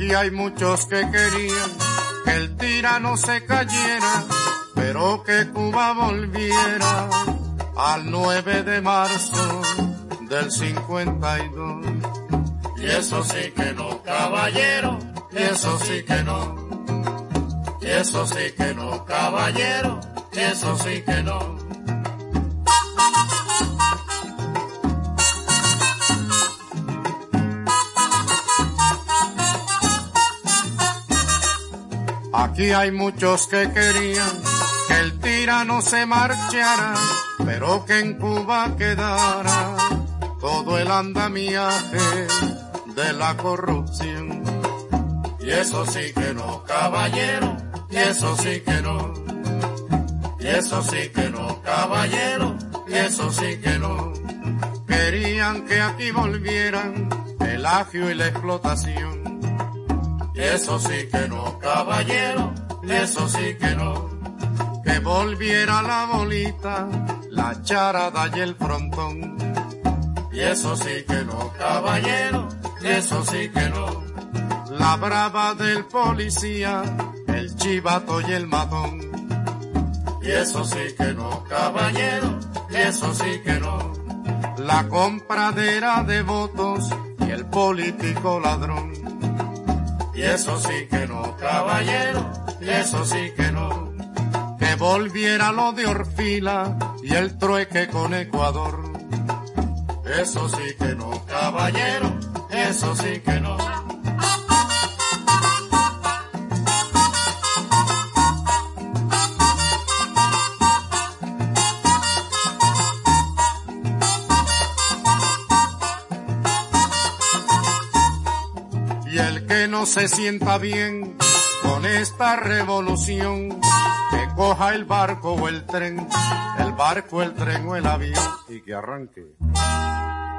Aquí hay muchos que querían que el tirano se cayera, pero que Cuba volviera al 9 de marzo del 52. Y eso sí que no, caballero, Y eso sí que no, y eso sí que no, caballero, y eso sí que no. aquí hay muchos que querían que el tirano se marchara, pero que en Cuba quedara todo el andamiaje de la corrupción. Y eso sí que no, caballero, y eso sí que no. Y eso sí que no, caballero, y eso sí que no. Querían que aquí volvieran el agio y la explotación. Y eso sí que no, caballero, y eso sí que no. Que volviera la bolita, la charada y el frontón. Y eso sí que no, caballero, y eso sí que no. La brava del policía, el chivato y el matón. Y eso sí que no, caballero, y eso sí que no. La compradera de votos y el político ladrón. Y eso sí que no, caballero, y eso sí que no. Que volviera lo de Orfila y el trueque con Ecuador. Eso sí que no, caballero, eso sí que no. Y el que no se sienta bien con esta revolución, que coja el barco o el tren, el barco, el tren o el avión y que arranque.